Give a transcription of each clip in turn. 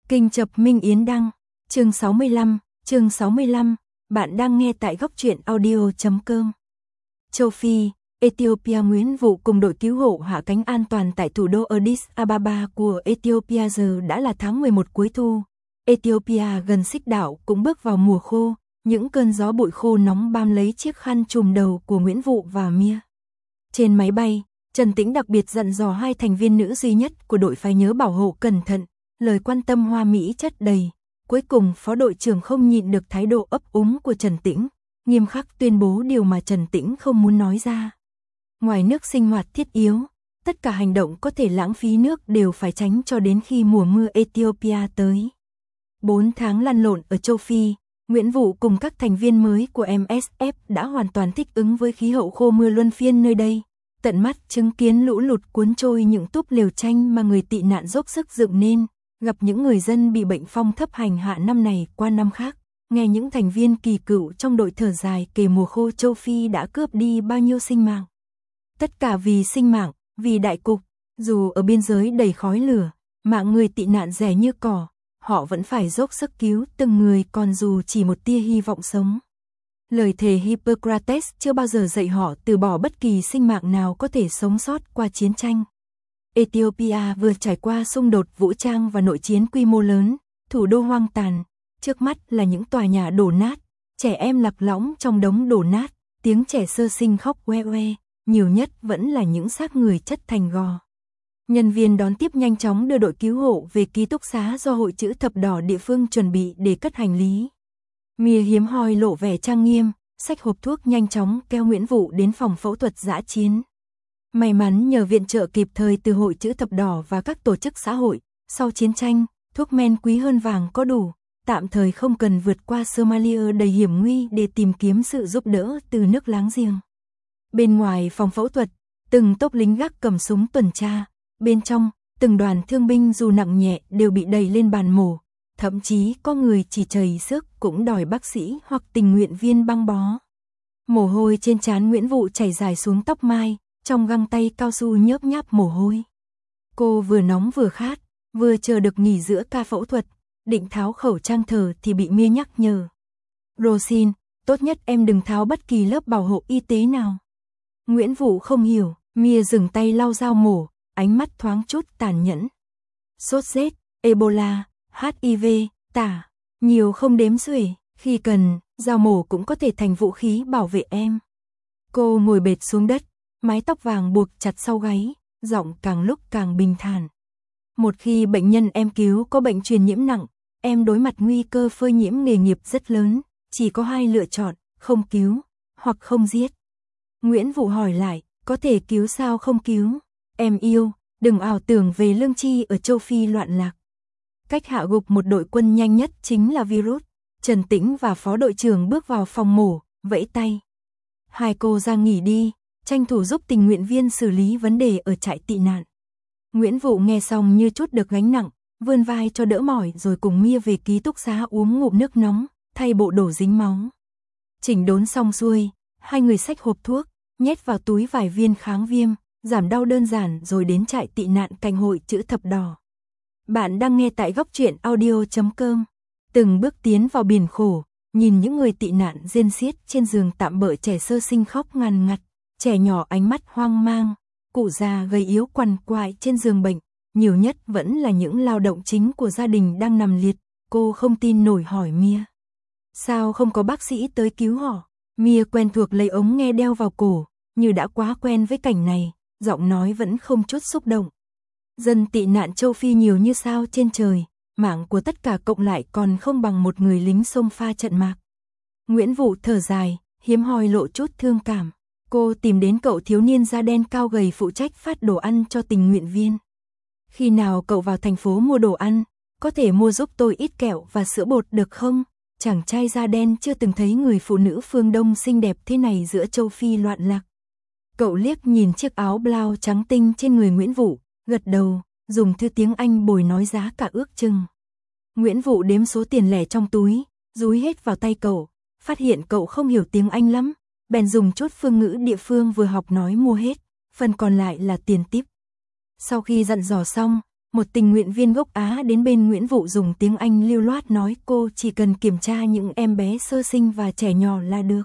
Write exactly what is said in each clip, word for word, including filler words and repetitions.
Kinh chập Minh Yến đăng, chương sáu mươi lăm, chương sáu mươi lăm, bạn đang nghe tại góc truyện audio chấm com. Châu Phi, Ethiopia. Nguyễn Vụ cùng đội cứu hộ hạ cánh an toàn tại thủ đô Addis Ababa của Ethiopia. Giờ đã là tháng mười một cuối thu. Ethiopia gần xích đảo cũng bước vào mùa khô, những cơn gió bụi khô nóng bám lấy chiếc khăn trùm đầu của Nguyễn Vụ và Mia. Trên máy bay, Trần Tĩnh đặc biệt dặn dò hai thành viên nữ duy nhất của đội phải nhớ bảo hộ cẩn thận, lời quan tâm hoa mỹ chất đầy. Cuối cùng phó đội trưởng không nhịn được thái độ ấp úng của Trần Tĩnh, nghiêm khắc tuyên bố điều mà Trần Tĩnh không muốn nói ra. Ngoài nước sinh hoạt thiết yếu, tất cả hành động có thể lãng phí nước đều phải tránh cho đến khi mùa mưa Ethiopia tới. Bốn tháng lăn lộn ở châu Phi, Nguyễn Vụ cùng các thành viên mới của em ét ép đã hoàn toàn thích ứng với khí hậu khô mưa luân phiên nơi đây. Tận mắt chứng kiến lũ lụt cuốn trôi những túp lều tranh mà người tị nạn dốc sức dựng nên, gặp những người dân bị bệnh phong thấp hành hạ năm này qua năm khác, nghe những thành viên kỳ cựu trong đội thở dài kể mùa khô châu Phi đã cướp đi bao nhiêu sinh mạng. Tất cả vì sinh mạng, vì đại cục, dù ở biên giới đầy khói lửa, mạng người tị nạn rẻ như cỏ, họ vẫn phải dốc sức cứu từng người còn dù chỉ một tia hy vọng sống. Lời thề Hippocrates chưa bao giờ dạy họ từ bỏ bất kỳ sinh mạng nào có thể sống sót qua chiến tranh. Ethiopia vừa trải qua xung đột vũ trang và nội chiến quy mô lớn, thủ đô hoang tàn, trước mắt là những tòa nhà đổ nát, trẻ em lạc lõng trong đống đổ nát, tiếng trẻ sơ sinh khóc oe oe, nhiều nhất vẫn là những xác người chất thành gò. Nhân viên đón tiếp nhanh chóng đưa đội cứu hộ về ký túc xá do Hội Chữ Thập Đỏ địa phương chuẩn bị để cất hành lý. Mia hiếm hoi lộ vẻ trang nghiêm, xách hộp thuốc nhanh chóng kéo Nguyễn Vụ đến phòng phẫu thuật dã chiến. May mắn nhờ viện trợ kịp thời từ Hội Chữ Thập Đỏ và các tổ chức xã hội, sau chiến tranh, thuốc men quý hơn vàng có đủ, tạm thời không cần vượt qua Somalia đầy hiểm nguy để tìm kiếm sự giúp đỡ từ nước láng giềng. Bên ngoài phòng phẫu thuật, từng tốp lính gác cầm súng tuần tra, bên trong, từng đoàn thương binh dù nặng nhẹ đều bị đẩy lên bàn mổ, thậm chí có người chỉ chầy sức cũng đòi bác sĩ hoặc tình nguyện viên băng bó. Mồ hôi trên trán Nguyễn Vụ chảy dài xuống tóc mai, trong găng tay cao su nhớp nháp mồ hôi. Cô vừa nóng vừa khát, vừa chờ được nghỉ giữa ca phẫu thuật, định tháo khẩu trang thở thì bị Mia nhắc nhở. Rosin, tốt nhất em đừng tháo bất kỳ lớp bảo hộ y tế nào. Nguyễn Vụ không hiểu, Mia dừng tay lau dao mổ, ánh mắt thoáng chút tàn nhẫn. Sốt rét, Ebola, hát i vê, tả, nhiều không đếm xuể, khi cần, dao mổ cũng có thể thành vũ khí bảo vệ em. Cô ngồi bệt xuống đất, mái tóc vàng buộc chặt sau gáy, giọng càng lúc càng bình thản. Một khi bệnh nhân em cứu có bệnh truyền nhiễm nặng, em đối mặt nguy cơ phơi nhiễm nghề nghiệp rất lớn, chỉ có hai lựa chọn, không cứu, hoặc không giết. Nguyễn Vụ hỏi lại, có thể cứu sao không cứu? Em yêu, đừng ảo tưởng về lương tri ở châu Phi loạn lạc. Cách hạ gục một đội quân nhanh nhất chính là virus. Trần Tĩnh và phó đội trưởng bước vào phòng mổ, vẫy tay. Hai cô ra nghỉ đi, tranh thủ giúp tình nguyện viên xử lý vấn đề ở trại tị nạn. Nguyễn Vụ nghe xong như chút được gánh nặng, vươn vai cho đỡ mỏi rồi cùng Mia về ký túc xá uống ngụm nước nóng, thay bộ đồ dính máu. Chỉnh đốn xong xuôi, hai người xách hộp thuốc, nhét vào túi vài viên kháng viêm, giảm đau đơn giản rồi đến trại tị nạn cạnh Hội Chữ Thập Đỏ. Bạn đang nghe tại góc truyện audio chấm com. Từng bước tiến vào biển khổ, nhìn những người tị nạn rên xiết trên giường tạm bợ, trẻ sơ sinh khóc ngằn ngặt, trẻ nhỏ ánh mắt hoang mang, cụ già gầy yếu quằn quại trên giường bệnh, nhiều nhất vẫn là những lao động chính của gia đình đang nằm liệt. Cô không tin nổi hỏi Mia. Sao không có bác sĩ tới cứu họ? Mia quen thuộc lấy ống nghe đeo vào cổ, như đã quá quen với cảnh này, giọng nói vẫn không chút xúc động. Dân tị nạn châu Phi nhiều như sao trên trời, mạng của tất cả cộng lại còn không bằng một người lính xông pha trận mạc. Nguyễn Vụ thở dài, hiếm hoi lộ chút thương cảm. Cô tìm đến cậu thiếu niên da đen cao gầy phụ trách phát đồ ăn cho tình nguyện viên. Khi nào cậu vào thành phố mua đồ ăn, có thể mua giúp tôi ít kẹo và sữa bột được không? Chàng trai da đen chưa từng thấy người phụ nữ phương Đông xinh đẹp thế này giữa châu Phi loạn lạc. Cậu liếc nhìn chiếc áo blau trắng tinh trên người Nguyễn Vụ, gật đầu, dùng thư tiếng Anh bồi nói giá cả ước chừng. Nguyễn Vụ đếm số tiền lẻ trong túi, dúi hết vào tay cậu, phát hiện cậu không hiểu tiếng Anh lắm, bèn dùng chút phương ngữ địa phương vừa học nói mua hết, phần còn lại là tiền tip. Sau khi dặn dò xong, một tình nguyện viên gốc Á đến bên Nguyễn Vũ dùng tiếng Anh lưu loát nói cô chỉ cần kiểm tra những em bé sơ sinh và trẻ nhỏ là được.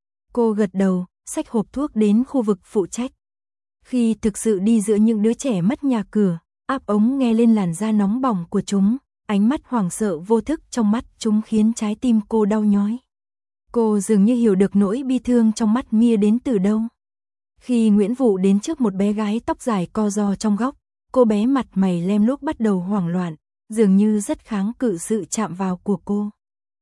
Cô gật đầu, xách hộp thuốc đến khu vực phụ trách. Khi thực sự đi giữa những đứa trẻ mất nhà cửa, áp ống nghe lên làn da nóng bỏng của chúng, ánh mắt hoảng sợ vô thức trong mắt chúng khiến trái tim cô đau nhói. Cô dường như hiểu được nỗi bi thương trong mắt Mia đến từ đâu. Khi Nguyễn Vũ đến trước một bé gái tóc dài co ro trong góc, cô bé mặt mày lem luốc bắt đầu hoảng loạn, dường như rất kháng cự sự chạm vào của cô.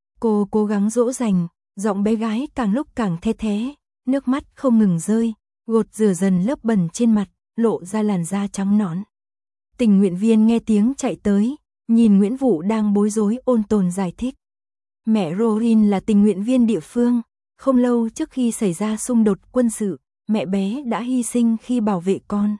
Cô cố gắng dỗ dành, giọng bé gái càng lúc càng the thé, nước mắt không ngừng rơi, gột rửa dần lớp bẩn trên mặt, lộ ra làn da trắng nõn. Tình nguyện viên nghe tiếng chạy tới, nhìn Nguyễn Vũ đang bối rối ôn tồn giải thích. Mẹ Rorin là tình nguyện viên địa phương, không lâu trước khi xảy ra xung đột quân sự, mẹ bé đã hy sinh khi bảo vệ con.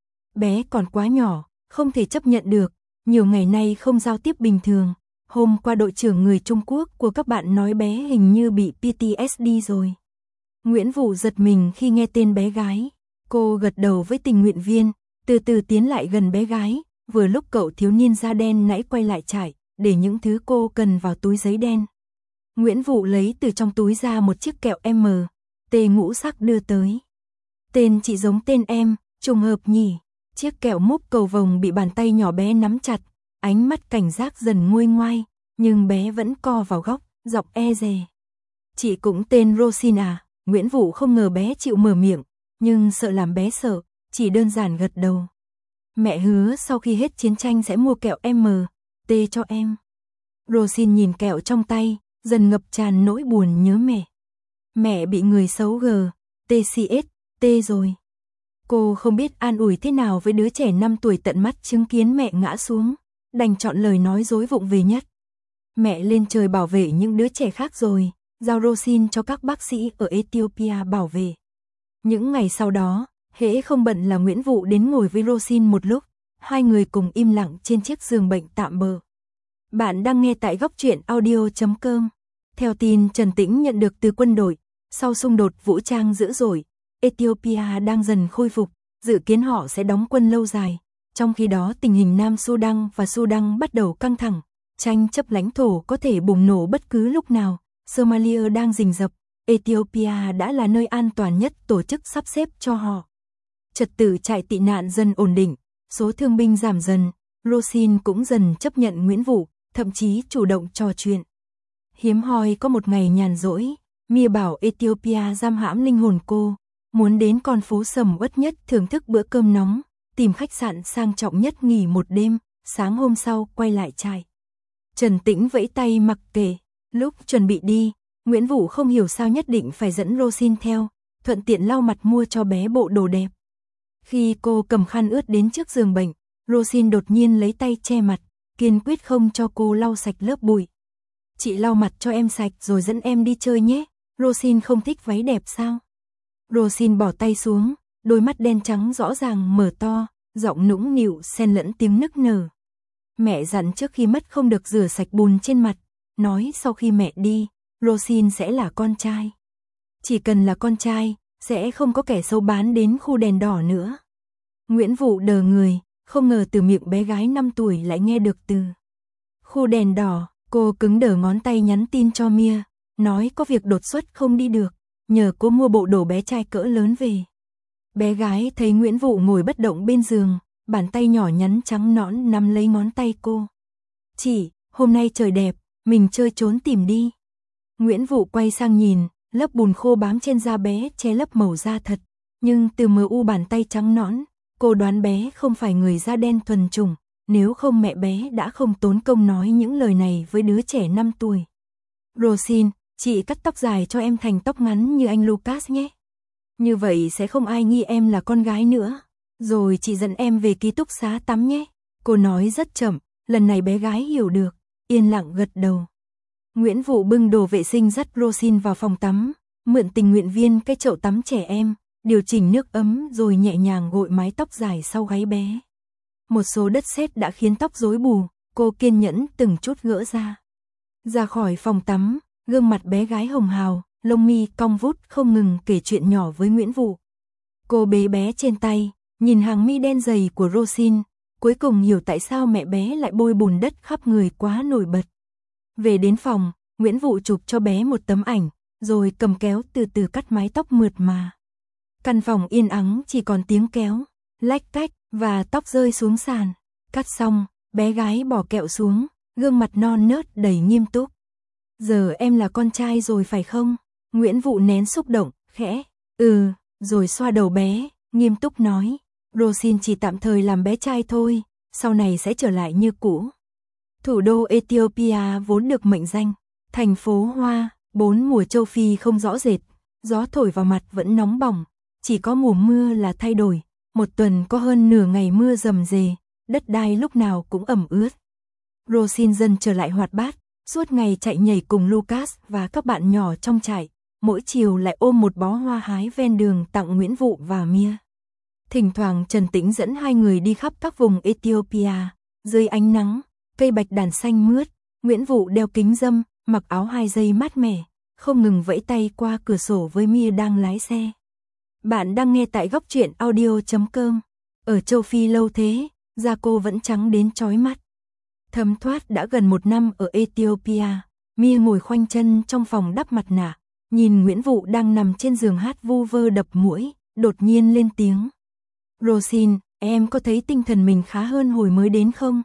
Bé còn quá nhỏ, không thể chấp nhận được, nhiều ngày nay không giao tiếp bình thường. Hôm qua đội trưởng người Trung Quốc của các bạn nói bé hình như bị pê tê ét đê rồi. Nguyễn Vũ giật mình khi nghe tên bé gái. Cô gật đầu với tình nguyện viên, từ từ tiến lại gần bé gái, vừa lúc cậu thiếu niên da đen nãy quay lại trải, để những thứ cô cần vào túi giấy đen. Nguyễn Vũ lấy từ trong túi ra một chiếc kẹo M, T ngũ sắc đưa tới. Tên chị giống tên em, trùng hợp nhỉ. Chiếc kẹo múc cầu vồng bị bàn tay nhỏ bé nắm chặt, ánh mắt cảnh giác dần nguôi ngoai, nhưng bé vẫn co vào góc, giọng e dè. Chị cũng tên Rosin à? Nguyễn Vũ không ngờ bé chịu mở miệng, nhưng sợ làm bé sợ, chỉ đơn giản gật đầu. Mẹ hứa sau khi hết chiến tranh sẽ mua kẹo M, T cho em. Rosin nhìn kẹo trong tay, dần ngập tràn nỗi buồn nhớ mẹ. Mẹ bị người xấu G, tê xê ét, T rồi. Cô không biết an ủi thế nào với đứa trẻ năm tuổi tận mắt chứng kiến mẹ ngã xuống, đành chọn lời nói dối vụng về nhất. Mẹ lên trời bảo vệ những đứa trẻ khác rồi, giao Rosin cho các bác sĩ ở Ethiopia bảo vệ. Những ngày sau đó, hễ không bận là Nguyễn Vũ đến ngồi với Rosin một lúc, hai người cùng im lặng trên chiếc giường bệnh tạm bợ. Bạn đang nghe tại góc truyện audio chấm com. Theo tin Trần Tĩnh nhận được từ quân đội, sau xung đột vũ trang dữ dội, Ethiopia đang dần khôi phục, dự kiến họ sẽ đóng quân lâu dài. Trong khi đó tình hình Nam Sudan và Sudan bắt đầu căng thẳng, tranh chấp lãnh thổ có thể bùng nổ bất cứ lúc nào. Somalia đang rình rập, Ethiopia đã là nơi an toàn nhất tổ chức sắp xếp cho họ. Trật tự trại tị nạn dần ổn định, số thương binh giảm dần, Rosin cũng dần chấp nhận Nguyễn Vũ, thậm chí chủ động trò chuyện. Hiếm hoi có một ngày nhàn rỗi, Mia bảo Ethiopia giam hãm linh hồn cô, muốn đến con phố sầm uất nhất thưởng thức bữa cơm nóng, tìm khách sạn sang trọng nhất nghỉ một đêm, sáng hôm sau quay lại trại. Trần Tĩnh vẫy tay mặc kệ, lúc chuẩn bị đi, Nguyễn Vũ không hiểu sao nhất định phải dẫn Rosin theo, thuận tiện lau mặt mua cho bé bộ đồ đẹp. Khi cô cầm khăn ướt đến trước giường bệnh, Rosin đột nhiên lấy tay che mặt, kiên quyết không cho cô lau sạch lớp bụi. Chị lau mặt cho em sạch rồi dẫn em đi chơi nhé, Rosin không thích váy đẹp sao? Rosin bỏ tay xuống, đôi mắt đen trắng rõ ràng mở to, giọng nũng nịu xen lẫn tiếng nức nở. Mẹ dặn trước khi mất không được rửa sạch bùn trên mặt, nói sau khi mẹ đi, Rosin sẽ là con trai. Chỉ cần là con trai, sẽ không có kẻ xấu bán đến khu đèn đỏ nữa. Nguyễn Vũ đờ người, không ngờ từ miệng bé gái năm tuổi lại nghe được từ khu đèn đỏ. Cô cứng đờ ngón tay nhắn tin cho Mia, nói có việc đột xuất không đi được, nhờ cô mua bộ đồ bé trai cỡ lớn về. Bé gái thấy Nguyễn Vũ ngồi bất động bên giường, bàn tay nhỏ nhắn trắng nõn nắm lấy ngón tay cô. Chị, hôm nay trời đẹp, mình chơi trốn tìm đi. Nguyễn Vũ quay sang nhìn, lớp bùn khô bám trên da bé che lấp màu da thật, nhưng từ mờ u bàn tay trắng nõn, cô đoán bé không phải người da đen thuần chủng. Nếu không mẹ bé đã không tốn công nói những lời này với đứa trẻ năm tuổi. Rosin, chị cắt tóc dài cho em thành tóc ngắn như anh Lucas nhé. Như vậy sẽ không ai nghi em là con gái nữa. Rồi chị dẫn em về ký túc xá tắm nhé. Cô nói rất chậm, lần này bé gái hiểu được, yên lặng gật đầu. Nguyễn Vũ bưng đồ vệ sinh dắt Rosin vào phòng tắm, mượn tình nguyện viên cái chậu tắm trẻ em, điều chỉnh nước ấm rồi nhẹ nhàng gội mái tóc dài sau gáy bé. Một số đất sét đã khiến tóc rối bù, cô kiên nhẫn từng chút gỡ ra. Ra khỏi phòng tắm, gương mặt bé gái hồng hào, lông mi cong vút không ngừng kể chuyện nhỏ với Nguyễn Vũ. Cô bế bé trên tay, nhìn hàng mi đen dày của Rosin, cuối cùng hiểu tại sao mẹ bé lại bôi bùn đất khắp người quá nổi bật. Về đến phòng, Nguyễn Vũ chụp cho bé một tấm ảnh, rồi cầm kéo từ từ cắt mái tóc mượt mà. Căn phòng yên ắng chỉ còn tiếng kéo, lách cách và tóc rơi xuống sàn. Cắt xong, bé gái bỏ kẹo xuống, gương mặt non nớt đầy nghiêm túc. Giờ em là con trai rồi phải không? Nguyễn Vũ nén xúc động, khẽ, ừ, rồi xoa đầu bé, nghiêm túc nói. Rosin chỉ tạm thời làm bé trai thôi, sau này sẽ trở lại như cũ. Thủ đô Ethiopia vốn được mệnh danh thành phố hoa, bốn mùa châu Phi không rõ rệt, gió thổi vào mặt vẫn nóng bỏng, chỉ có mùa mưa là thay đổi, một tuần có hơn nửa ngày mưa rầm rề, đất đai lúc nào cũng ẩm ướt. Rosin dần trở lại hoạt bát, suốt ngày chạy nhảy cùng Lucas và các bạn nhỏ trong trại, mỗi chiều lại ôm một bó hoa hái ven đường tặng Nguyễn Vũ và Mia. Thỉnh thoảng Trần Tĩnh dẫn hai người đi khắp các vùng Ethiopia, dưới ánh nắng, cây bạch đàn xanh mướt, Nguyễn Vũ đeo kính râm, mặc áo hai dây mát mẻ, không ngừng vẫy tay qua cửa sổ với Mia đang lái xe. Bạn đang nghe tại góc truyện audio chấm com. Ở châu Phi lâu thế, da cô vẫn trắng đến chói mắt. Thấm thoát đã gần một năm ở Ethiopia, Mia ngồi khoanh chân trong phòng đắp mặt nạ, nhìn Nguyễn Vũ đang nằm trên giường hát vu vơ đập muỗi, đột nhiên lên tiếng. Rosin, em có thấy tinh thần mình khá hơn hồi mới đến không?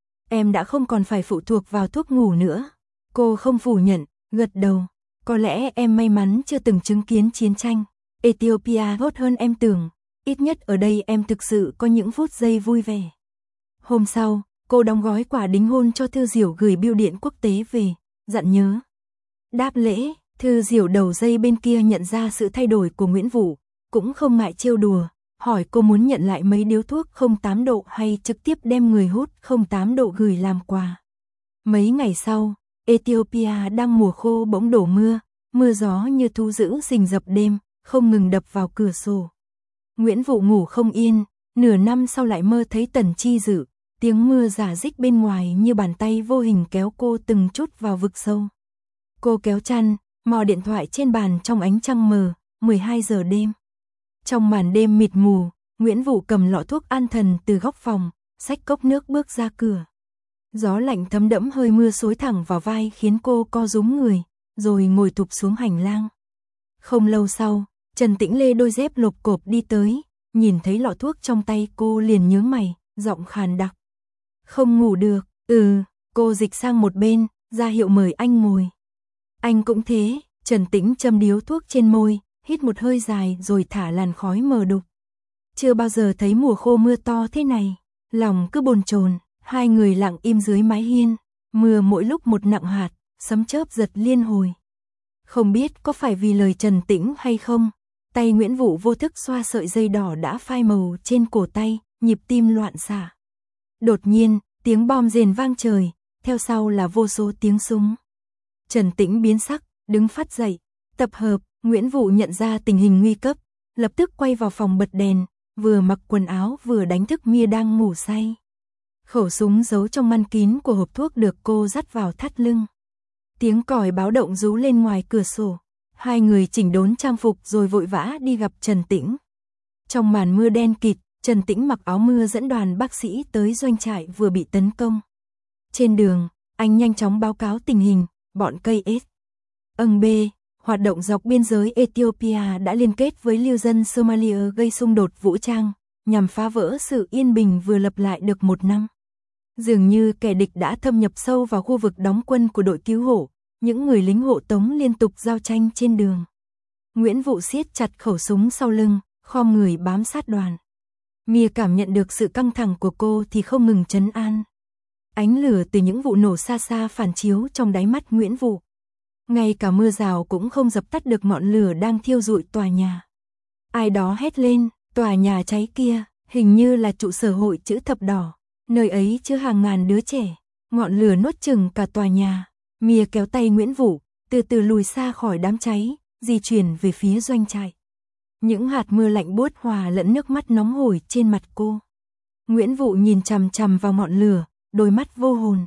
Em đã không còn phải phụ thuộc vào thuốc ngủ nữa. Cô không phủ nhận, gật đầu. Có lẽ em may mắn chưa từng chứng kiến chiến tranh. Ethiopia tốt hơn em tưởng. Ít nhất ở đây em thực sự có những phút giây vui vẻ. Hôm sau, cô đóng gói quà đính hôn cho Thư Diểu gửi bưu điện quốc tế về, dặn nhớ. Đáp lễ, Thư Diểu đầu dây bên kia nhận ra sự thay đổi của Nguyễn Vũ, cũng không ngại trêu đùa, hỏi cô muốn nhận lại mấy điếu thuốc không tám độ hay trực tiếp đem người hút không tám độ gửi làm quà. Mấy ngày sau, Ethiopia đang mùa khô bỗng đổ mưa, mưa gió như thú dữ rình rập đêm, không ngừng đập vào cửa sổ. Nguyễn Vũ ngủ không yên, nửa năm sau lại mơ thấy Tần Chi Dự, tiếng mưa rả rích bên ngoài như bàn tay vô hình kéo cô từng chút vào vực sâu. Cô kéo chăn, mò điện thoại trên bàn trong ánh trăng mờ, mười hai giờ đêm. Trong màn đêm mịt mù, Nguyễn Vũ cầm lọ thuốc an thần từ góc phòng, xách cốc nước bước ra cửa. Gió lạnh thấm đẫm hơi mưa xối thẳng vào vai khiến cô co rúm người, rồi ngồi thụp xuống hành lang. Không lâu sau, Trần Tĩnh lê đôi dép lộp cộp đi tới, nhìn thấy lọ thuốc trong tay cô liền nhướng mày, giọng khàn đặc. Không ngủ được, ừ, cô dịch sang một bên, ra hiệu mời anh ngồi. Anh cũng thế, Trần Tĩnh châm điếu thuốc trên môi, hít một hơi dài rồi thả làn khói mờ đục. Chưa bao giờ thấy mùa khô mưa to thế này, lòng cứ bồn chồn, hai người lặng im dưới mái hiên, mưa mỗi lúc một nặng hạt, sấm chớp giật liên hồi. Không biết có phải vì lời Trần Tĩnh hay không, tay Nguyễn Vũ vô thức xoa sợi dây đỏ đã phai màu trên cổ tay, nhịp tim loạn xạ. Đột nhiên, tiếng bom rền vang trời, theo sau là vô số tiếng súng. Trần Tĩnh biến sắc, đứng phắt dậy, tập hợp, Nguyễn Vũ nhận ra tình hình nguy cấp, lập tức quay vào phòng bật đèn, vừa mặc quần áo vừa đánh thức Mia đang ngủ say. Khẩu súng giấu trong ngăn kín của hộp thuốc được cô dắt vào thắt lưng. Tiếng còi báo động rú lên ngoài cửa sổ, hai người chỉnh đốn trang phục rồi vội vã đi gặp Trần Tĩnh. Trong màn mưa đen kịt, Trần Tĩnh mặc áo mưa dẫn đoàn bác sĩ tới doanh trại vừa bị tấn công. Trên đường, anh nhanh chóng báo cáo tình hình, bọn cây ết. Âng bê, hoạt động dọc biên giới Ethiopia đã liên kết với lưu dân Somalia gây xung đột vũ trang, nhằm phá vỡ sự yên bình vừa lập lại được một năm. Dường như kẻ địch đã thâm nhập sâu vào khu vực đóng quân của đội cứu hộ, những người lính hộ tống liên tục giao tranh trên đường. Nguyễn Vũ siết chặt khẩu súng sau lưng, khom người bám sát đoàn. Mia cảm nhận được sự căng thẳng của cô thì không ngừng trấn an. Ánh lửa từ những vụ nổ xa xa phản chiếu trong đáy mắt Nguyễn Vũ. Ngay cả mưa rào cũng không dập tắt được ngọn lửa đang thiêu rụi tòa nhà. Ai đó hét lên, tòa nhà cháy kia, hình như là trụ sở hội chữ thập đỏ. Nơi ấy chứa hàng ngàn đứa trẻ, ngọn lửa nuốt chửng cả tòa nhà. Mia kéo tay Nguyễn Vũ, từ từ lùi xa khỏi đám cháy, di chuyển về phía doanh trại. Những hạt mưa lạnh buốt hòa lẫn nước mắt nóng hổi trên mặt cô. Nguyễn Vũ nhìn chằm chằm vào ngọn lửa, đôi mắt vô hồn.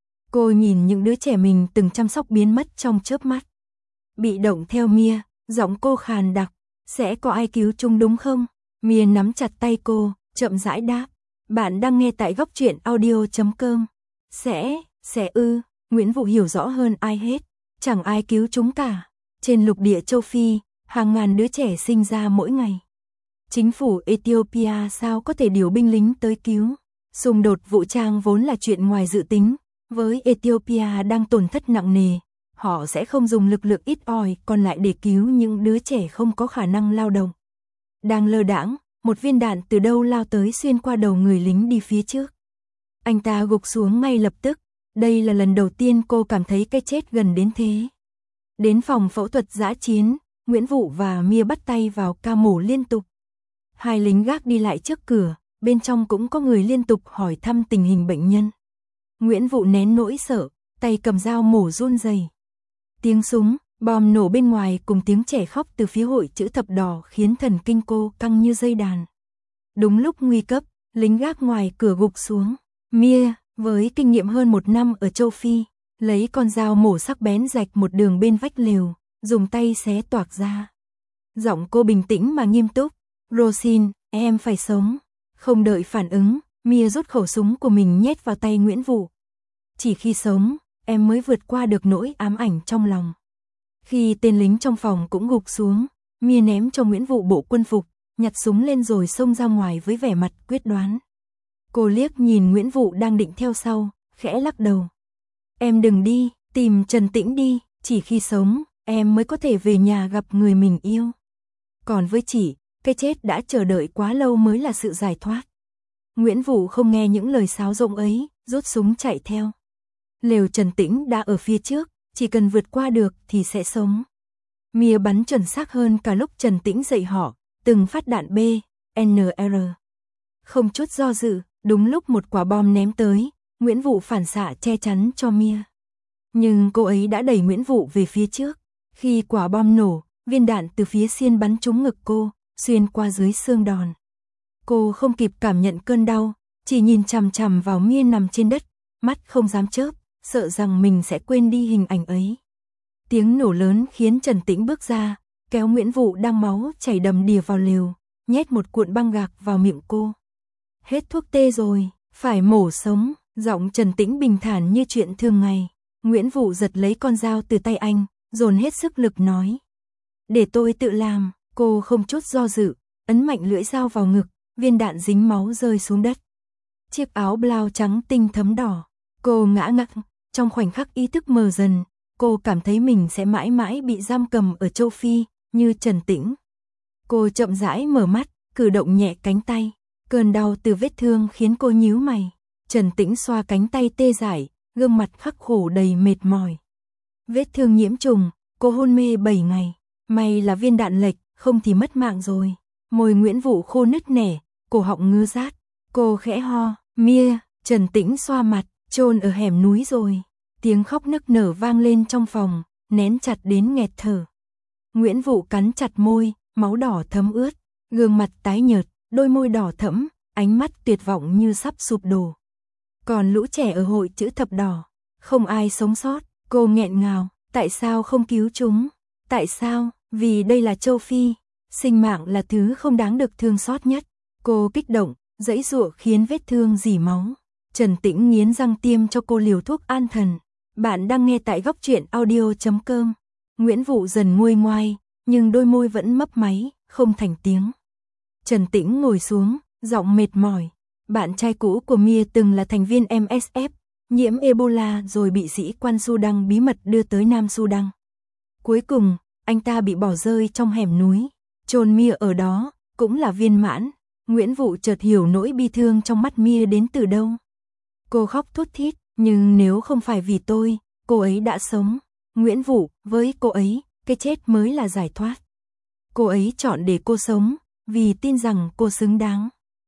Cô nhìn những đứa trẻ mình từng chăm sóc biến mất trong chớp mắt. Bị động theo Mia, giọng cô khàn đặc, sẽ có ai cứu chúng đúng không? Mia nắm chặt tay cô, chậm rãi đáp, Bạn đang nghe tại góc truyện audio chấm com. Sẽ, sẽ ư, Nguyễn Vũ hiểu rõ hơn ai hết. Chẳng ai cứu chúng cả. Trên lục địa châu Phi, hàng ngàn đứa trẻ sinh ra mỗi ngày. Chính phủ Ethiopia sao có thể điều binh lính tới cứu? Xung đột vũ trang vốn là chuyện ngoài dự tính. Với Ethiopia đang tổn thất nặng nề, họ sẽ không dùng lực lượng ít ỏi còn lại để cứu những đứa trẻ không có khả năng lao động. Đang lơ đãng, một viên đạn từ đâu lao tới xuyên qua đầu người lính đi phía trước. Anh ta gục xuống ngay lập tức. Đây là lần đầu tiên cô cảm thấy cái chết gần đến thế. Đến phòng phẫu thuật dã chiến, Nguyễn Vũ và Mia bắt tay vào ca mổ liên tục. Hai lính gác đi lại trước cửa, bên trong cũng có người liên tục hỏi thăm tình hình bệnh nhân. Nguyễn Vũ nén nỗi sợ, tay cầm dao mổ run rẩy. Tiếng súng, bom nổ bên ngoài cùng tiếng trẻ khóc từ phía hội chữ thập đỏ khiến thần kinh cô căng như dây đàn. Đúng lúc nguy cấp, lính gác ngoài cửa gục xuống. Mia, với kinh nghiệm hơn một năm ở châu Phi, lấy con dao mổ sắc bén rạch một đường bên vách lều, dùng tay xé toạc ra. Giọng cô bình tĩnh mà nghiêm túc. Rosin, em phải sống. Không đợi phản ứng, Mia rút khẩu súng của mình nhét vào tay Nguyễn Vũ. Chỉ khi sống, em mới vượt qua được nỗi ám ảnh trong lòng. Khi tên lính trong phòng cũng gục xuống, Mia ném cho Nguyễn Vũ bộ quân phục, nhặt súng lên rồi xông ra ngoài với vẻ mặt quyết đoán. Cô liếc nhìn Nguyễn Vũ đang định theo sau, khẽ lắc đầu. Em đừng đi, tìm Trần Tĩnh đi, chỉ khi sống, em mới có thể về nhà gặp người mình yêu. Còn với chị, cái chết đã chờ đợi quá lâu mới là sự giải thoát. Nguyễn Vũ không nghe những lời sáo rỗng ấy, rút súng chạy theo. Lều Trần Tĩnh đã ở phía trước, chỉ cần vượt qua được thì sẽ sống. Mia bắn chuẩn xác hơn cả lúc Trần Tĩnh dạy họ, từng phát đạn B, N R. Không chút do dự, đúng lúc một quả bom ném tới, Nguyễn Vũ phản xạ che chắn cho Mia. Nhưng cô ấy đã đẩy Nguyễn Vũ về phía trước. Khi quả bom nổ, viên đạn từ phía xiên bắn trúng ngực cô, xuyên qua dưới xương đòn. Cô không kịp cảm nhận cơn đau, chỉ nhìn chằm chằm vào Mia nằm trên đất, mắt không dám chớp, sợ rằng mình sẽ quên đi hình ảnh ấy. Tiếng nổ lớn khiến Trần Tĩnh bước ra, kéo Nguyễn Vũ đang máu chảy đầm đìa vào lều, nhét một cuộn băng gạc vào miệng cô. Hết thuốc tê rồi, phải mổ sống, giọng Trần Tĩnh bình thản như chuyện thường ngày. Nguyễn Vũ giật lấy con dao từ tay anh, dồn hết sức lực nói. Để tôi tự làm, cô không chút do dự, ấn mạnh lưỡi dao vào ngực, viên đạn dính máu rơi xuống đất. Chiếc áo blau trắng tinh thấm đỏ, cô ngã ngắc, trong khoảnh khắc ý thức mờ dần, cô cảm thấy mình sẽ mãi mãi bị giam cầm ở châu Phi, như Trần Tĩnh. Cô chậm rãi mở mắt, cử động nhẹ cánh tay, cơn đau từ vết thương khiến cô nhíu mày. Trần Tĩnh xoa cánh tay tê dại, gương mặt khắc khổ đầy mệt mỏi. Vết thương nhiễm trùng, cô hôn mê bảy ngày, may là viên đạn lệch, không thì mất mạng rồi. Môi Nguyễn Vũ khô nứt nẻ, cổ họng ngứa rát, cô khẽ ho. Mia, Trần Tĩnh xoa mặt, chôn ở hẻm núi rồi. Tiếng khóc nức nở vang lên trong phòng, nén chặt đến nghẹt thở. Nguyễn Vũ cắn chặt môi, máu đỏ thấm ướt, gương mặt tái nhợt, đôi môi đỏ thẫm, ánh mắt tuyệt vọng như sắp sụp đổ. Còn lũ trẻ ở hội chữ thập đỏ, không ai sống sót, cô nghẹn ngào, tại sao không cứu chúng? Tại sao? Vì đây là châu Phi, sinh mạng là thứ không đáng được thương xót nhất. Cô kích động, giãy giụa khiến vết thương rỉ máu. Trần Tĩnh nghiến răng tiêm cho cô liều thuốc an thần. Bạn đang nghe tại góc truyện audio chấm com. Nguyễn Vũ dần nguôi ngoai, nhưng đôi môi vẫn mấp máy, không thành tiếng. Trần Tĩnh ngồi xuống, giọng mệt mỏi. Bạn trai cũ của Mia từng là thành viên M S F, nhiễm Ebola rồi bị sĩ quan Sudan bí mật đưa tới Nam Sudan. Cuối cùng, anh ta bị bỏ rơi trong hẻm núi, chôn Mia ở đó, cũng là viên mãn. Nguyễn Vũ chợt hiểu nỗi bi thương trong mắt Mia đến từ đâu. Cô khóc thút thít, nhưng nếu không phải vì tôi, cô ấy đã sống. Nguyễn Vũ, với cô ấy, cái chết mới là giải thoát. Cô ấy chọn để cô sống, vì tin rằng cô xứng đáng.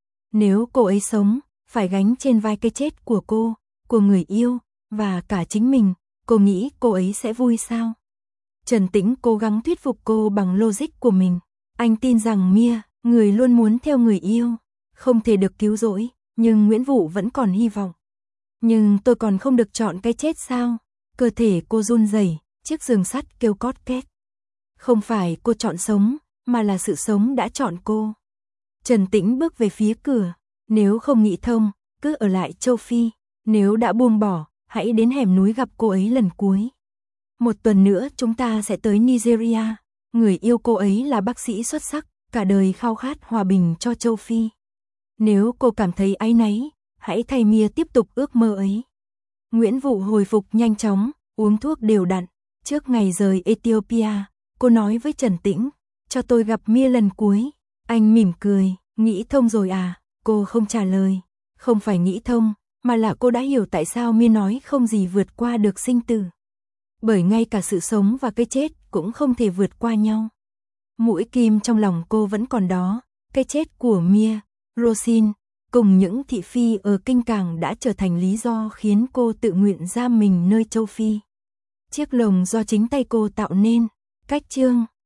Nếu cô ấy sống, phải gánh trên vai cái chết của cô, của người yêu, và cả chính mình, cô nghĩ cô ấy sẽ vui sao? Trần Tĩnh cố gắng thuyết phục cô bằng logic của mình. Anh tin rằng Mia, người luôn muốn theo người yêu, không thể được cứu rỗi, nhưng Nguyễn Vũ vẫn còn hy vọng. Nhưng tôi còn không được chọn cái chết sao? Cơ thể cô run rẩy, chiếc giường sắt kêu cót két. Không phải cô chọn sống, mà là sự sống đã chọn cô. Trần Tĩnh bước về phía cửa, Nếu không nghĩ thông, cứ ở lại châu Phi. Nếu đã buông bỏ, hãy đến hẻm núi gặp cô ấy lần cuối. Một tuần nữa chúng ta sẽ tới Nigeria. Người yêu cô ấy là bác sĩ xuất sắc, cả đời khao khát hòa bình cho châu Phi. Nếu cô cảm thấy áy náy, hãy thay Mia tiếp tục ước mơ ấy. Nguyễn Vũ hồi phục nhanh chóng, uống thuốc đều đặn. Trước ngày rời Ethiopia, cô nói với Trần Tĩnh, cho tôi gặp Mia lần cuối. Anh mỉm cười, nghĩ thông rồi à? Cô không trả lời. Không phải nghĩ thông, mà là cô đã hiểu tại sao Mia nói không gì vượt qua được sinh tử. Bởi ngay cả sự sống và cái chết cũng không thể vượt qua nhau. Mũi kim trong lòng cô vẫn còn đó, cái chết của Mia, Rosin, cùng những thị phi ở Kinh Cảng đã trở thành lý do khiến cô tự nguyện giam mình nơi châu Phi. Chiếc lồng do chính tay cô tạo nên. Cách chương